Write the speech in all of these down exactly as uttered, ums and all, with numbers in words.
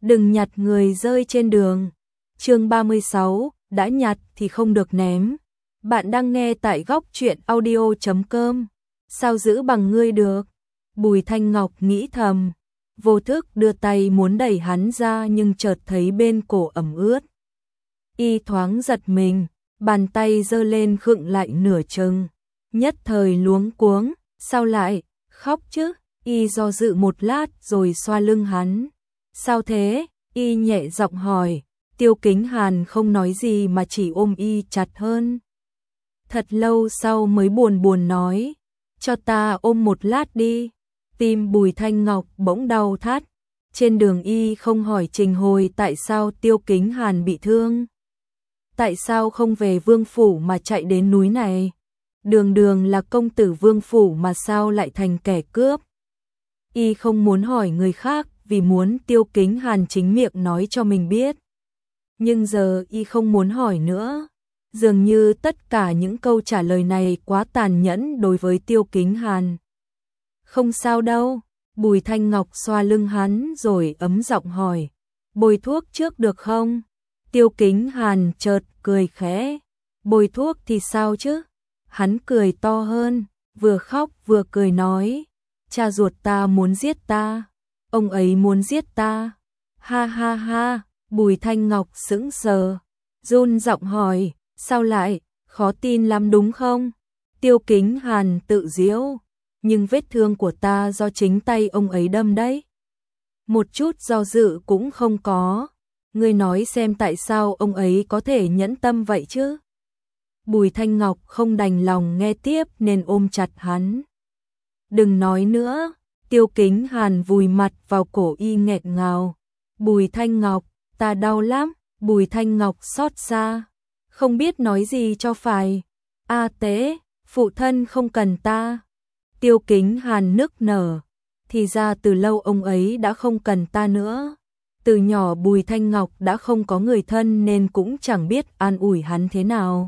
đừng nhặt người rơi trên đường. Chương ba mươi sáu, đã nhặt thì không được ném. Bạn đang nghe tại góc truyện audio chấm com. Sao giữ bằng ngươi được? Bùi Thanh Ngọc nghĩ thầm, vô thức đưa tay muốn đẩy hắn ra nhưng chợt thấy bên cổ ẩm ướt. Y thoáng giật mình, bàn tay giơ lên khựng lại nửa chừng, nhất thời luống cuống, sao lại khóc chứ? Y do dự một lát rồi xoa lưng hắn. Sao thế? Y nhẹ giọng hỏi. Tiêu Kính Hàn không nói gì mà chỉ ôm Y chặt hơn. Thật lâu sau mới buồn buồn nói, cho ta ôm một lát đi. Tim Bùi Thanh Ngọc bỗng đau thắt. Trên đường Y không hỏi Trình Hồi tại sao Tiêu Kính Hàn bị thương. Tại sao không về Vương Phủ mà chạy đến núi này? Đường đường là công tử Vương Phủ mà sao lại thành kẻ cướp? Y không muốn hỏi người khác vì muốn Tiêu Kính Hàn chính miệng nói cho mình biết. Nhưng giờ Y không muốn hỏi nữa. Dường như tất cả những câu trả lời này quá tàn nhẫn đối với Tiêu Kính Hàn. Không sao đâu, Bùi Thanh Ngọc xoa lưng hắn rồi ấm giọng hỏi. Bôi thuốc trước được không? Tiêu Kính Hàn chợt cười khẽ. Bôi thuốc thì sao chứ? Hắn cười to hơn, vừa khóc vừa cười nói. Cha ruột ta muốn giết ta, ông ấy muốn giết ta. Ha ha ha, Bùi Thanh Ngọc sững sờ, run giọng hỏi, sao lại, khó tin lắm đúng không? Tiêu Kính Hàn tự giễu, nhưng vết thương của ta do chính tay ông ấy đâm đấy. Một chút do dự cũng không có, ngươi nói xem tại sao ông ấy có thể nhẫn tâm vậy chứ? Bùi Thanh Ngọc không đành lòng nghe tiếp nên ôm chặt hắn. Đừng nói nữa, Tiêu Kính Hàn vùi mặt vào cổ Y nghẹn ngào. Bùi Thanh Ngọc, ta đau lắm. Bùi Thanh Ngọc xót xa, không biết nói gì cho phải. A Tế, phụ thân không cần ta. Tiêu Kính Hàn nức nở, thì ra từ lâu ông ấy đã không cần ta nữa. Từ nhỏ Bùi Thanh Ngọc đã không có người thân nên cũng chẳng biết an ủi hắn thế nào.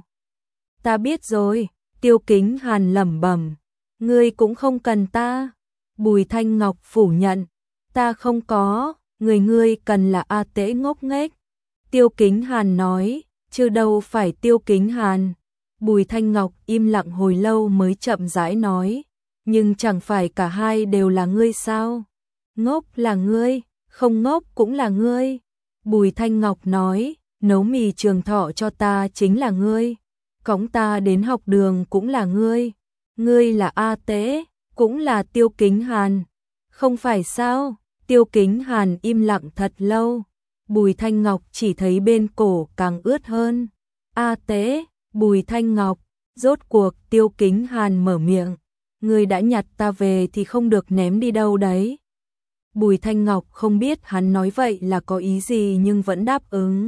Ta biết rồi, Tiêu Kính Hàn lẩm bẩm. Ngươi cũng không cần ta. Bùi Thanh Ngọc phủ nhận. Ta không có, người ngươi cần là A Tế ngốc nghếch. Tiêu Kính Hàn nói, chứ đâu phải Tiêu Kính Hàn. Bùi Thanh Ngọc im lặng hồi lâu mới chậm rãi nói. Nhưng chẳng phải cả hai đều là ngươi sao? Ngốc là ngươi, không ngốc cũng là ngươi. Bùi Thanh Ngọc nói, nấu mì trường thọ cho ta chính là ngươi. Cõng ta đến học đường cũng là ngươi. Ngươi là A Tế, cũng là Tiêu Kính Hàn. Không phải sao? Tiêu Kính Hàn im lặng thật lâu. Bùi Thanh Ngọc chỉ thấy bên cổ càng ướt hơn. A Tế, Bùi Thanh Ngọc, rốt cuộc Tiêu Kính Hàn mở miệng. Ngươi đã nhặt ta về thì không được ném đi đâu đấy. Bùi Thanh Ngọc không biết hắn nói vậy là có ý gì nhưng vẫn đáp ứng.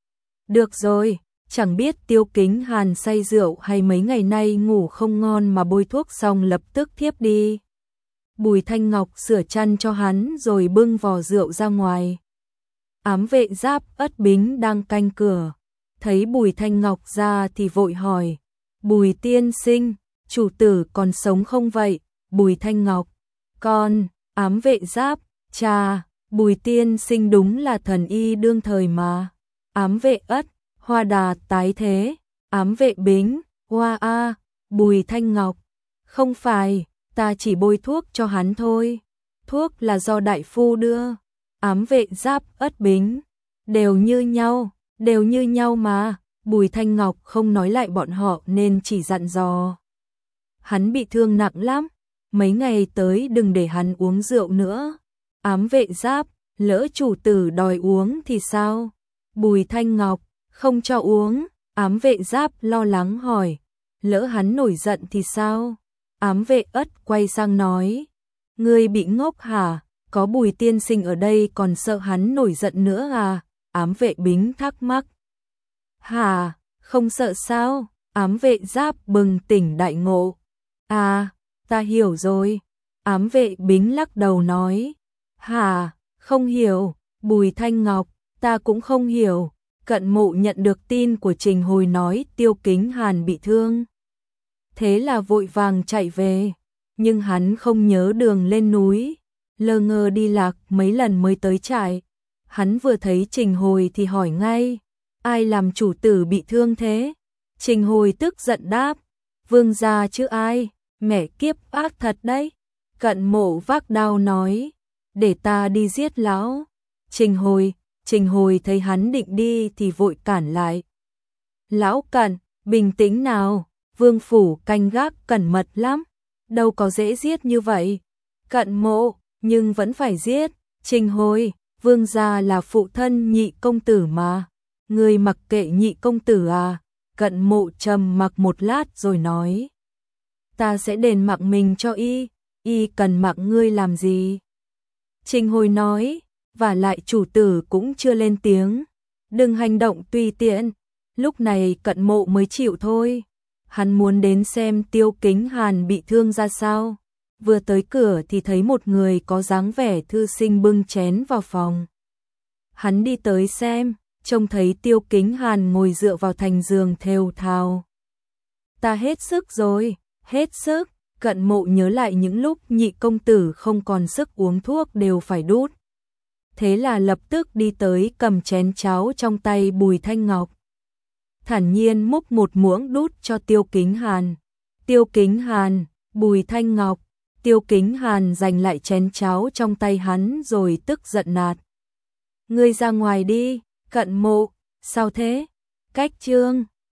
Được rồi. Chẳng biết Tiêu Kính Hàn say rượu hay mấy ngày nay ngủ không ngon mà bôi thuốc xong lập tức thiếp đi. Bùi Thanh Ngọc sửa chăn cho hắn rồi bưng vò rượu ra ngoài. Ám vệ Giáp Ất Bính đang canh cửa. Thấy Bùi Thanh Ngọc ra thì vội hỏi. Bùi tiên sinh, chủ tử còn sống không vậy? Bùi Thanh Ngọc. Con, ám vệ Giáp, cha, Bùi tiên sinh đúng là thần y đương thời mà. Ám vệ Ất. Hoa Đà tái thế, ám vệ Bính, hoa a, Bùi Thanh Ngọc. Không phải, ta chỉ bôi thuốc cho hắn thôi. Thuốc là do đại phu đưa. Ám vệ Giáp Ất Bính. Đều như nhau, đều như nhau mà. Bùi Thanh Ngọc không nói lại bọn họ nên chỉ dặn dò. Hắn bị thương nặng lắm, mấy ngày tới đừng để hắn uống rượu nữa. Ám vệ Giáp, lỡ chủ tử đòi uống thì sao? Bùi Thanh Ngọc. Không cho uống, ám vệ Giáp lo lắng hỏi, lỡ hắn nổi giận thì sao? Ám vệ Ất quay sang nói, ngươi bị ngốc hả? Có Bùi tiên sinh ở đây còn sợ hắn nổi giận nữa à? Ám vệ Bính thắc mắc. Hả, không sợ sao? Ám vệ Giáp bừng tỉnh đại ngộ. À, ta hiểu rồi. Ám vệ Bính lắc đầu nói, hả, không hiểu. Bùi Thanh Ngọc, ta cũng không hiểu. Cận Mộ nhận được tin của Trình Hồi nói Tiêu Kính Hàn bị thương. Thế là vội vàng chạy về, nhưng hắn không nhớ đường lên núi, lơ ngơ đi lạc mấy lần mới tới trại. Hắn vừa thấy Trình Hồi thì hỏi ngay, ai làm chủ tử bị thương thế? Trình Hồi tức giận đáp, Vương gia chứ ai, mẹ kiếp ác thật đấy. Cận Mộ vác đao nói, để ta đi giết lão. Trình Hồi, Trình Hồi thấy hắn định đi thì vội cản lại. Lão Cận, bình tĩnh nào, Vương phủ canh gác cẩn mật lắm, đâu có dễ giết như vậy. Cận Mộ, nhưng vẫn phải giết. Trình Hồi, Vương gia là phụ thân Nhị công tử mà, người mặc kệ Nhị công tử à? Cận Mộ trầm mặc một lát rồi nói, ta sẽ đền mạng mình cho y, y cần mạng ngươi làm gì? Trình Hồi nói, và lại chủ tử cũng chưa lên tiếng, đừng hành động tùy tiện. Lúc này Cận Mộ mới chịu thôi, hắn muốn đến xem Tiêu Kính Hàn bị thương ra sao. Vừa tới cửa thì thấy một người có dáng vẻ thư sinh bưng chén vào phòng. Hắn đi tới xem, trông thấy Tiêu Kính Hàn ngồi dựa vào thành giường thều thào. Ta hết sức rồi, hết sức. Cận Mộ nhớ lại những lúc Nhị công tử không còn sức uống thuốc đều phải đút. Thế là lập tức đi tới cầm chén cháo trong tay Bùi Thanh Ngọc. Thản nhiên múc một muỗng đút cho Tiêu Kính Hàn. Tiêu Kính Hàn, Bùi Thanh Ngọc. Tiêu Kính Hàn giành lại chén cháo trong tay hắn rồi tức giận nạt. Ngươi ra ngoài đi. Cận Mộ, sao thế? Cách trương.